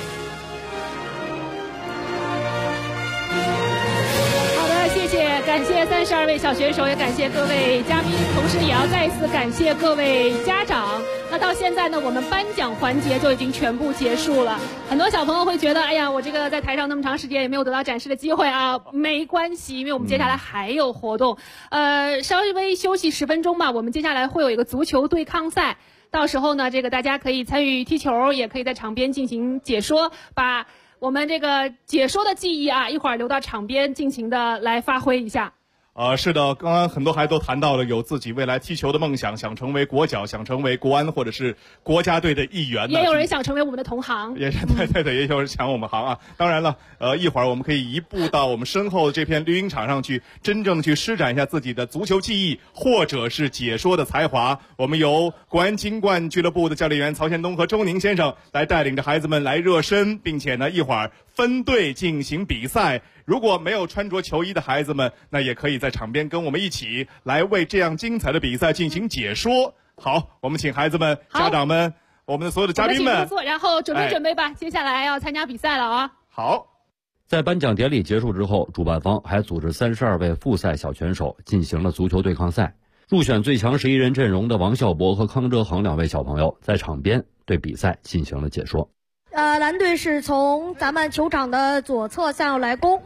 感谢32位小选手，也感谢各位嘉宾，同时也要再一次感谢各位家长。那到现在呢，我们颁奖环节就已经全部结束了。很多小朋友会觉得，哎呀，我这个在台上那么长时间也没有得到展示的机会啊，没关系，因为我们接下来还有活动。稍微休息10分钟吧，我们接下来会有一个足球对抗赛。到时候呢，这个大家可以参与踢球，也可以在场边进行解说，把我们这个解说的技艺啊，一会儿留到场边尽情的来发挥一下。 是的，刚刚很多孩子都谈到了有自己未来踢球的梦想，想成为国脚，想成为国安或者是国家队的一员。 也有人想成为我们的同行， 也是对，也有人抢我们行啊。当然了，一会儿我们可以移步到我们身后的这片绿茵场上去，真正去施展一下自己的足球技艺或者是解说的才华。我们由国安金冠俱乐部的教练员曹宪东和周宁先生来带领着孩子们来热身，并且呢，一会儿分队进行比赛。如果没有穿着球衣的孩子们，那也可以在场边跟我们一起来为这样精彩的比赛进行解说。好，我们请孩子们、家长们、我们的所有的嘉宾们， 然后准备吧，接下来要参加比赛了啊！ 好。 在颁奖典礼结束之后，主办方还组织32位复赛小选手进行了足球对抗赛。入选最强11人阵容的王孝博和康哲恒2位小朋友在场边对比赛进行了解说。 蓝队是从咱们球场的左侧向右来攻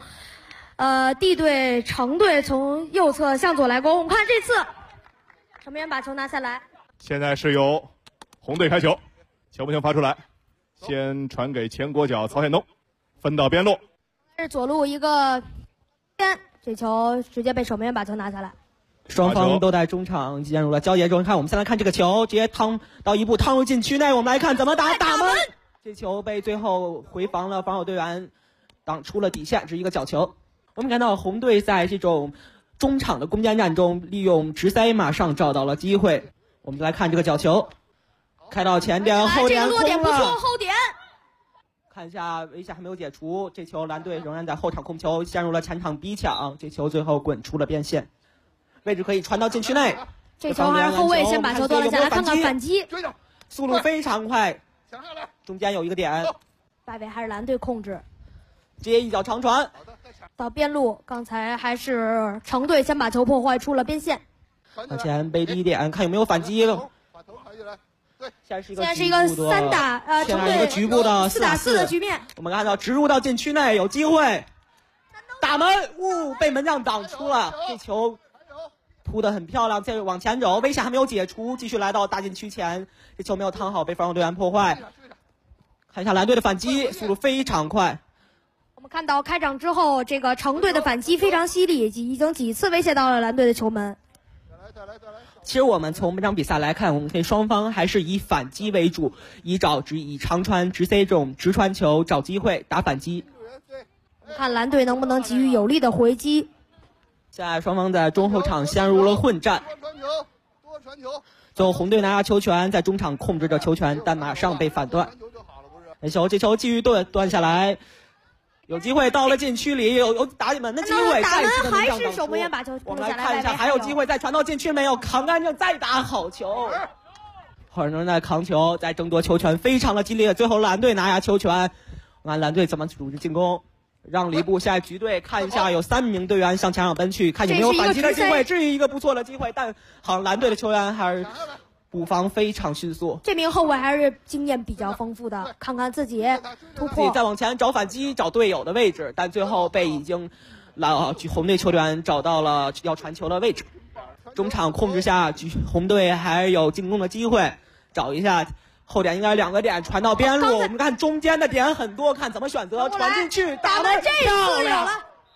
，D队橙队从右侧向左来攻。我们看这次守门员把球拿下来。 现在是由红队开球，球不球发出来，先传给前国脚曹显东，分到边路。 是左路一个这球直接被守门员把球拿下来。 双方都在中场进入了交接中。看，我们先来看这个球，直接趟入禁区内。我们来看怎么打门。这球被最后回防了防守队员挡出了底线，是一个角球。我们看到红队在这种中场的攻坚战中，利用直塞马上找到了机会。我们来看这个角球，开到前点，后点空了。这个落点不错， 后点。 看一下围下还没有解除，这球蓝队仍然在后场控球，陷入了前场逼抢，这球最后滚出了边线，位置可以传到禁区内。 这球还是后卫先把球夺了下来，看看反击， 速度非常快，中间有一个点， 外围还是蓝队控制， 接一脚长传到边路，刚才还是橙队先把球破坏出了边线， 往前背低一点，看有没有反击。现在是一个3打现在一个局部的 4打4的局面。 我们看到直入到禁区内，有机会打门，被门将挡出了。这球扑得很漂亮，再往前走，危险还没有解除，继续来到大禁区前，这球没有趟好，被防守队员破坏。看一下蓝队的反击，速度非常快。 我们看到开场之后，这个橙队的反击非常犀利，已经几次威胁到了蓝队的球门。 其实我们从这场比赛来看，我们可以双方还是以反击为主，以长传直塞这种直传球找机会打反击。 看蓝队能不能给予有力的回击。 现在双方在中后场陷入了混战，最后红队拿下球权，在中场控制着球权，但马上被反断。这球继续断下来，有机会到了禁区里，有打门的机会， 打门还是守门员把球我们来看一下，还有机会再传到禁区没有？扛干净再打好球。后人在扛球，在争夺球权，非常的激烈。最后蓝队拿下球权，看蓝队怎么组织进攻，让了一步。现在局队看一下，有3名队员向前场奔去，看有没有反击的机会。这是一个不错的机会，但好像蓝队的球员还是补防非常迅速。 这名后卫还是经验比较丰富的，看看自己突破， 自己再往前找反击，找队友的位置，但最后被已经红队球员找到了要传球的位置。中场控制下，红队还有进攻的机会，找一下后点，应该2个点传到边路。我们看中间的点很多，看怎么选择，传进去打门，漂亮！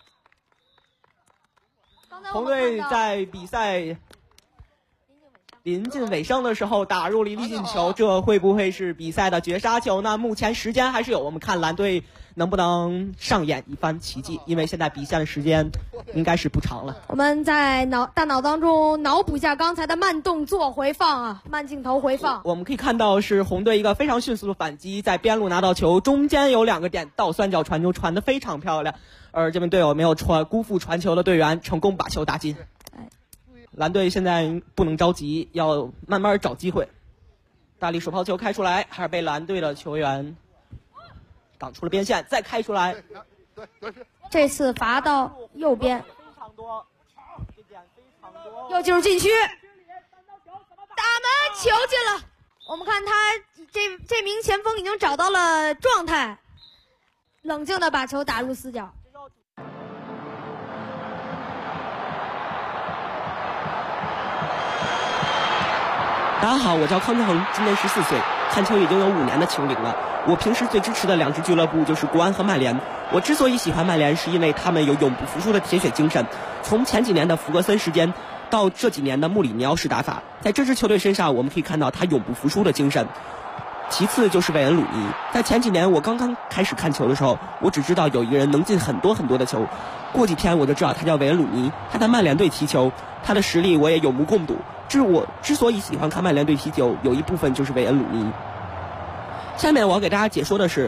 红队在比赛临近尾声的时候打入了一粒进球，这会不会是比赛的绝杀球呢？目前时间还是有，我们看蓝队能不能上演一番奇迹，因为现在比赛的时间应该是不长了。 我们在大脑当中脑补一下刚才的慢动作回放慢镜头回放。 我们可以看到是红队一个非常迅速的反击，在边路拿到球，中间有2个点倒3角传球，传得非常漂亮，而这名队友没有辜负传球的队员，成功把球打进。蓝队现在不能着急，要慢慢找机会。大力手抛球开出来，还是被蓝队的球员挡出了边线，再开出来。 这次罚到右边，又进入禁区，打门，球进了。我们看他这名前锋已经找到了状态，冷静的把球打入死角。 大家好，我叫康志恒，今年14岁，看球已经有5年的球龄了。我平时最支持的2支俱乐部就是国安和曼联。我之所以喜欢曼联，是因为他们有永不服输的铁血精神。从前几年的福格森时间，到这几年的穆里尼奥式打法，在这支球队身上，我们可以看到他永不服输的精神。其次就是韦恩鲁尼，在前几年我刚刚开始看球的时候，我只知道有一个人能进很多很多的球，过几天我就知道他叫韦恩鲁尼，他在曼联队踢球，他的实力我也有目共睹。我之所以喜欢看曼联队踢球，有一部分就是韦恩鲁尼。下面我要给大家解说的是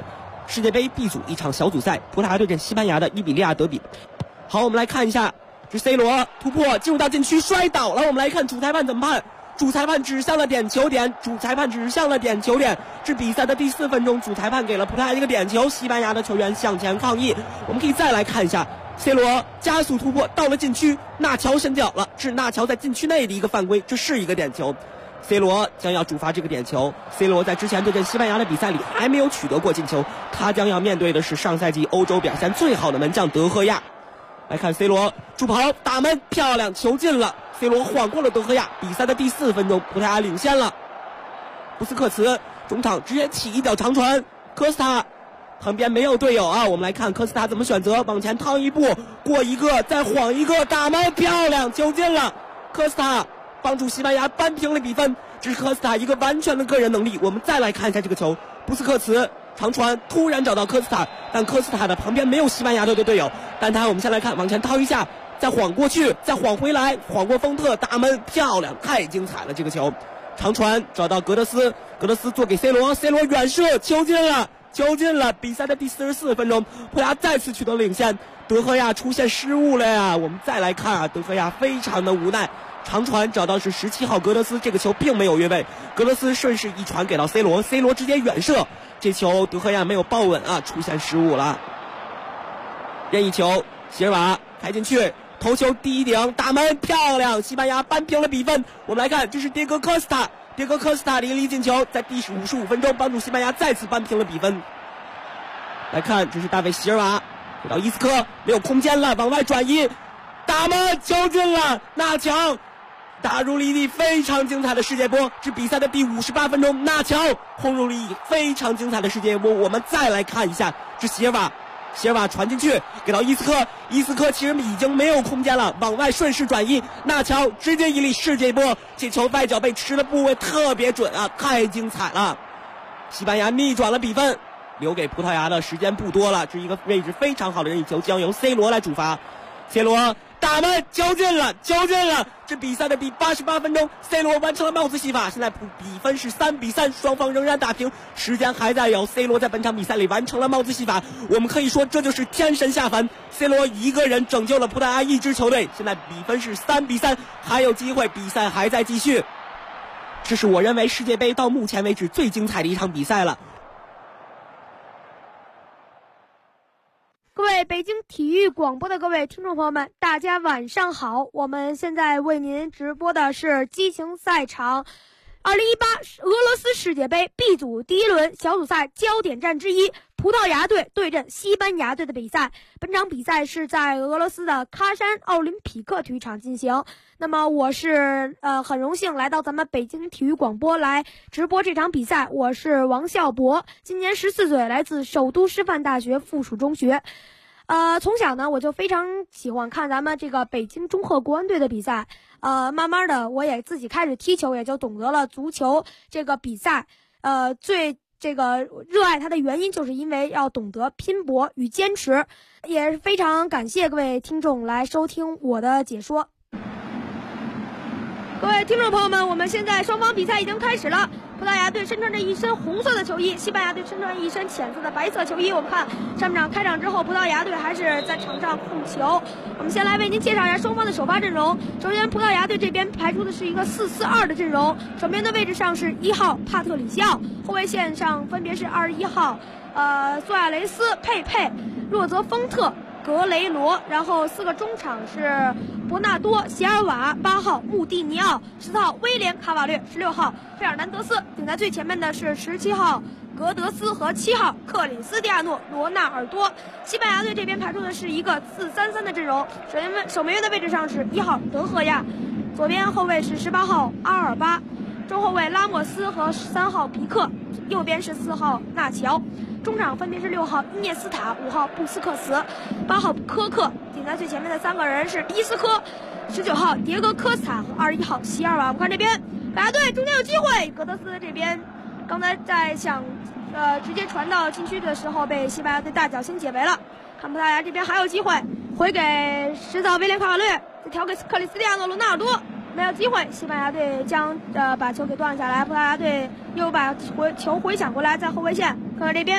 世界杯 B 组一场小组赛，葡萄牙对阵西班牙的伊比利亚德比。好，我们来看一下，这 C 罗突破进入到禁区摔倒了，我们来看主裁判怎么判。主裁判指向了点球点，主裁判指向了点球点。至比赛的第4分钟，主裁判给了葡萄牙一个点球，西班牙的球员向前抗议。我们可以再来看一下 C 罗加速突破到了禁区，纳乔伸脚了，是纳乔在禁区内的一个犯规，这是一个点球。C 罗将要主罚这个点球。C 罗在之前对阵西班牙的比赛里还没有取得过进球，他将要面对的是上赛季欧洲表现最好的门将德赫亚。来看 C 罗助跑打门，漂亮，球进了。C 罗晃过了德赫亚。比赛的第4分钟，葡萄牙领先了。布斯克茨中场直接起一脚长传，科斯塔旁边没有队友啊，我们来看科斯塔怎么选择，往前趟一步，过一个，再晃一个，打门，漂亮，球进了。科斯塔帮助西班牙扳平了比分，这是科斯塔一个完全的个人能力。我们再来看一下这个球，布斯克茨长传突然找到科斯塔，但科斯塔的旁边没有西班牙队的队友。单弹我们先来看，往前掏一下，再晃过去，再晃回来，晃过丰特，打门，漂亮，太精彩了这个球。长传找到格德斯，格德斯做给 C 罗， C 罗远射，球进了，球进了。比赛的第44分钟，葡萄牙再次取得领先，德赫亚出现失误了呀。我们再来看啊，德赫亚非常的无奈，长传找到是17号格德斯，这个球并没有越位，格德斯顺势一传给到 C 罗， C 罗直接远射，这球德赫亚没有抱稳啊，出现失误了。任意球，席尔瓦开进去，头球第一顶，打门，漂亮，西班牙扳平了比分。我们来看，这是迭戈科斯塔，迭戈科斯塔凌厉进球，在第55分钟帮助西班牙再次扳平了比分。来看，这是大卫席尔瓦给到伊斯科，没有空间了，往外转移，打门，球进了，纳乔打入了一粒非常精彩的世界波。至比赛的第58分钟，纳乔轰入了一非常精彩的世界波。我们再来看一下，这席尔瓦，席尔瓦传进去给到伊斯科，伊斯科其实已经没有空间了，往外顺势转移，纳乔直接一粒世界波，这球外脚背吃的部位特别准啊，太精彩了。西班牙逆转了比分，留给葡萄牙的时间不多了，这是一个位置非常好的任意球，将由 C 罗来主罚。C 罗打门，球进了，球进了。这比赛的第88分钟 ，C 罗完成了帽子戏法，现在比分是3-3，双方仍然打平，时间还在有。C 罗在本场比赛里完成了帽子戏法，我们可以说这就是天神下凡。C 罗一个人拯救了葡萄牙一支球队，现在比分是3-3，还有机会，比赛还在继续。这是我认为世界杯到目前为止最精彩的一场比赛了。 各位北京体育广播的各位听众朋友们，大家晚上好！我们现在为您直播的是激情赛场2018俄罗斯世界杯 B 组第1轮小组赛焦点战之一，葡萄牙队对阵西班牙队的比赛。本场比赛是在俄罗斯的喀山奥林匹克体育场进行。那么我是很荣幸来到咱们北京体育广播来直播这场比赛。我是王孝博，今年14岁，来自首都师范大学附属中学。从小呢我就非常喜欢看咱们这个北京中赫国安队的比赛。慢慢的我也自己开始踢球，也就懂得了足球这个比赛。最这个热爱它的原因，就是因为要懂得拼搏与坚持。也是非常感谢各位听众来收听我的解说。各位听众朋友们，我们现在双方比赛已经开始了。葡萄牙队身穿着一身红色的球衣，西班牙队身穿一身浅色的白色球衣。我们看上半场开场之后，葡萄牙队还是在场上控球。我们先来为您介绍一下双方的首发阵容。首先，葡萄牙队这边排出的是一个4-4-2的阵容，守门的位置上是1号帕特里西奥，后卫线上分别是21号苏亚雷斯、佩佩、若泽丰特、格雷罗，然后4个中场是伯纳多、席尔瓦、8号穆蒂尼奥、14号威廉卡瓦略、16号费尔南德斯。顶在最前面的是17号格德斯和7号克里斯蒂亚诺罗纳尔多。西班牙队这边排出的是一个4-3-3的阵容，守门员的位置上是1号德赫亚，左边后卫是18号阿尔巴，中后卫拉莫斯和3号皮克，右边是4号纳乔。中场分别是6号伊涅斯塔、5号布斯克茨、8号科克。顶在最前面的3个人是伊斯科、19号迭戈科斯塔和21号席尔瓦。我们看这边，葡萄牙队中间有机会，格德斯这边刚才在想直接传到禁区的时候，被西班牙队大脚先解围了。看葡萄牙这边还有机会，回给10号威廉卡瓦略，再调给克里斯蒂亚诺罗纳尔多。没有机会，西班牙队将把球给断下来。葡萄牙队又把球回抢过来，在后卫线看看这边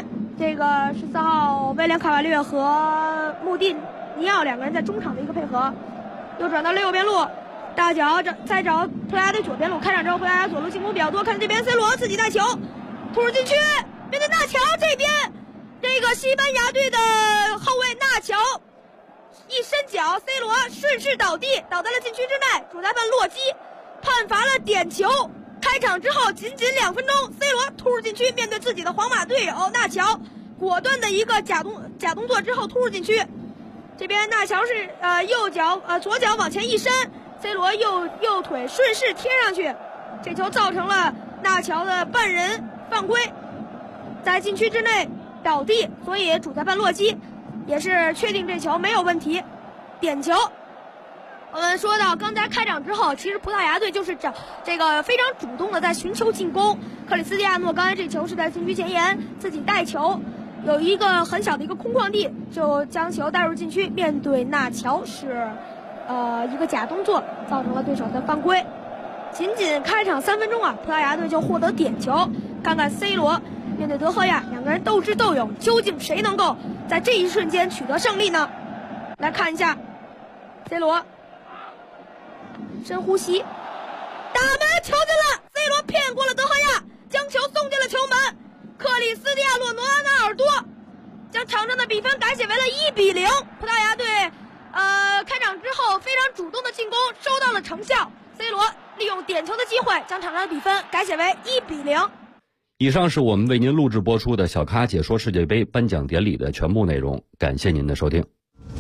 这个14号威廉卡瓦略和穆蒂尼奥两个人在中场的一个配合，又转到了右边路，大脚再找葡萄牙队左边路，开场之后葡萄牙左路进攻比较多，看这边 C 罗自己带球突入禁区，面对纳乔，这边这个西班牙队的后卫纳乔一伸脚 ，C 罗顺势倒在了禁区之内，主裁判洛基判罚了点球。开场之后仅2分钟 ，C 罗突入禁区，面对自己的皇马队友纳乔，果断的一个假动作之后突入禁区。这边纳乔是左脚往前一伸 ，C 罗右腿顺势贴上去，这球造成了纳乔的半人犯规，在禁区之内倒地，所以主裁判洛基也是确定这球没有问题，点球。我们说到刚才开场之后，其实葡萄牙队就是这个非常主动的在寻求进攻。克里斯蒂亚诺刚才这球是在禁区前沿自己带球，有一个很小的一个空旷地，就将球带入禁区，面对纳乔是一个假动作，造成了对手的犯规。仅开场3分钟啊，葡萄牙队就获得点球。看看 C 罗面对德赫亚，两个人斗智斗勇，究竟谁能够在这一瞬间取得胜利呢？来看一下 C 罗深呼吸，打门，球进了 ，C 罗骗过了德赫亚，将球送进了球门。克里斯蒂亚诺·罗纳尔多将场上的比分改写为了1-0。葡萄牙队开场之后非常主动的进攻收到了成效 ，C 罗利用点球的机会将场上的比分改写为1-0。 以上是我们为您录制播出的小咖解说世界杯颁奖典礼的全部内容，感谢您的收听。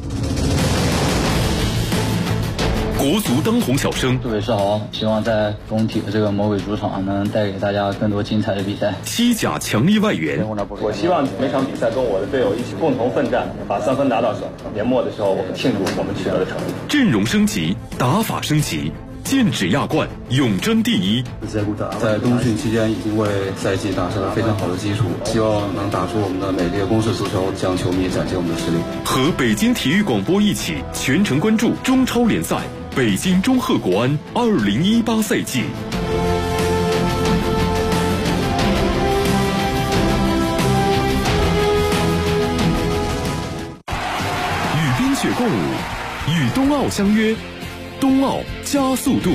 国足当红小生， 各位是好，希望在工体的这个魔鬼主场能带给大家更多精彩的比赛。 西甲强力外援， 我希望每场比赛跟我的队友一起共同奋战，把3分打到手。年末的时候，我们庆祝我们取得的成绩。 阵容升级，打法升级，剑指亚冠，永争第一。 在冬训期间已经为赛季打下了非常好的基础，希望能打出我们的美丽的攻势足球，向球迷展现我们的实力。 和北京体育广播一起全程关注中超联赛。北京中赫国安2018赛季。与冰雪共舞，与冬奥相约，冬奥加速度。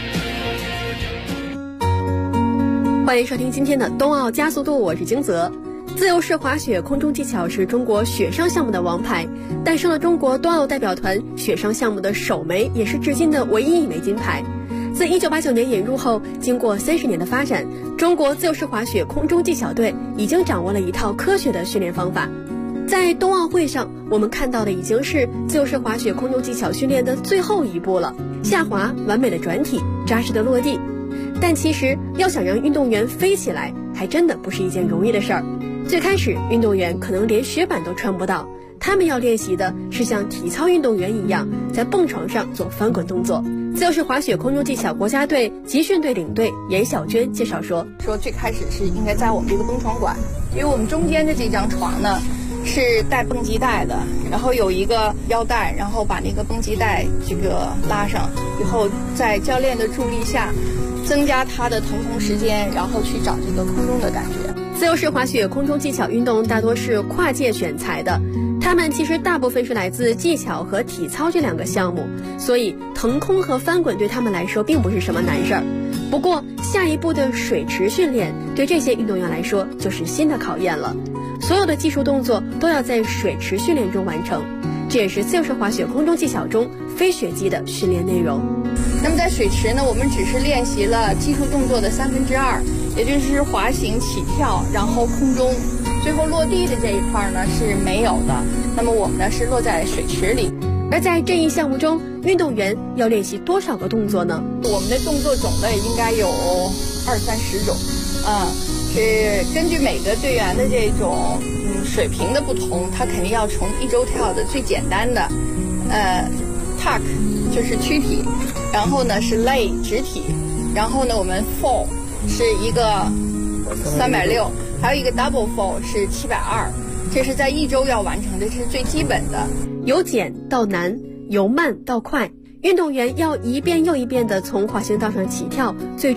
欢迎收听今天的冬奥加速度，我是金泽。自由式滑雪空中技巧是中国雪上项目的王牌，诞生了中国冬奥代表团雪上项目的首枚，也是至今的唯一一枚金牌。自1989年引入后，经过30年的发展，中国自由式滑雪空中技巧队已经掌握了一套科学的训练方法。在冬奥会上，我们看到的已经是自由式滑雪空中技巧训练的最后一步了，下滑、完美的转体、扎实的落地。但其实要想让运动员飞起来，还真的不是一件容易的事儿。最开始，运动员可能连雪板都穿不到，他们要练习的是像体操运动员一样，在蹦床上做翻滚动作。自由式滑雪空中技巧国家队集训队领队严小娟介绍说最开始是应该在我们这个蹦床馆，因为我们中间的这张床呢是带蹦极带的，然后有一个腰带，然后把那个蹦极带这个拉上以后，在教练的助力下增加它的腾空时间，然后去找这个空中的感觉。 自由式滑雪空中技巧运动大多是跨界选材的，它们其实大部分是来自技巧和体操这2个项目，所以腾空和翻滚对他们来说并不是什么难事儿。不过下一步的水池训练对这些运动员来说就是新的考验了，所有的技术动作都要在水池训练中完成，这也是自由式滑雪空中技巧中非雪肌的训练内容。 那么在水池呢，我们只是练习了技术动作的2/3，也就是滑行、起跳，然后空中，最后落地的这一块呢是没有的。那么我们呢是落在水池里。 而在这一项目中，运动员要练习多少个动作呢？ 我们的动作种类应该有20-30种，是根据每个队员的这种水平的不同，他肯定要从一周跳的最简单的tuck 就是躯体，然后呢是 lay 直体，然后呢我们 fall 是一个360，还有一个 double fall 是720，这是在一周要完成的，这是最基本的。 由简到难，由慢到快，运动员要一遍又一遍地从滑行道上起跳，最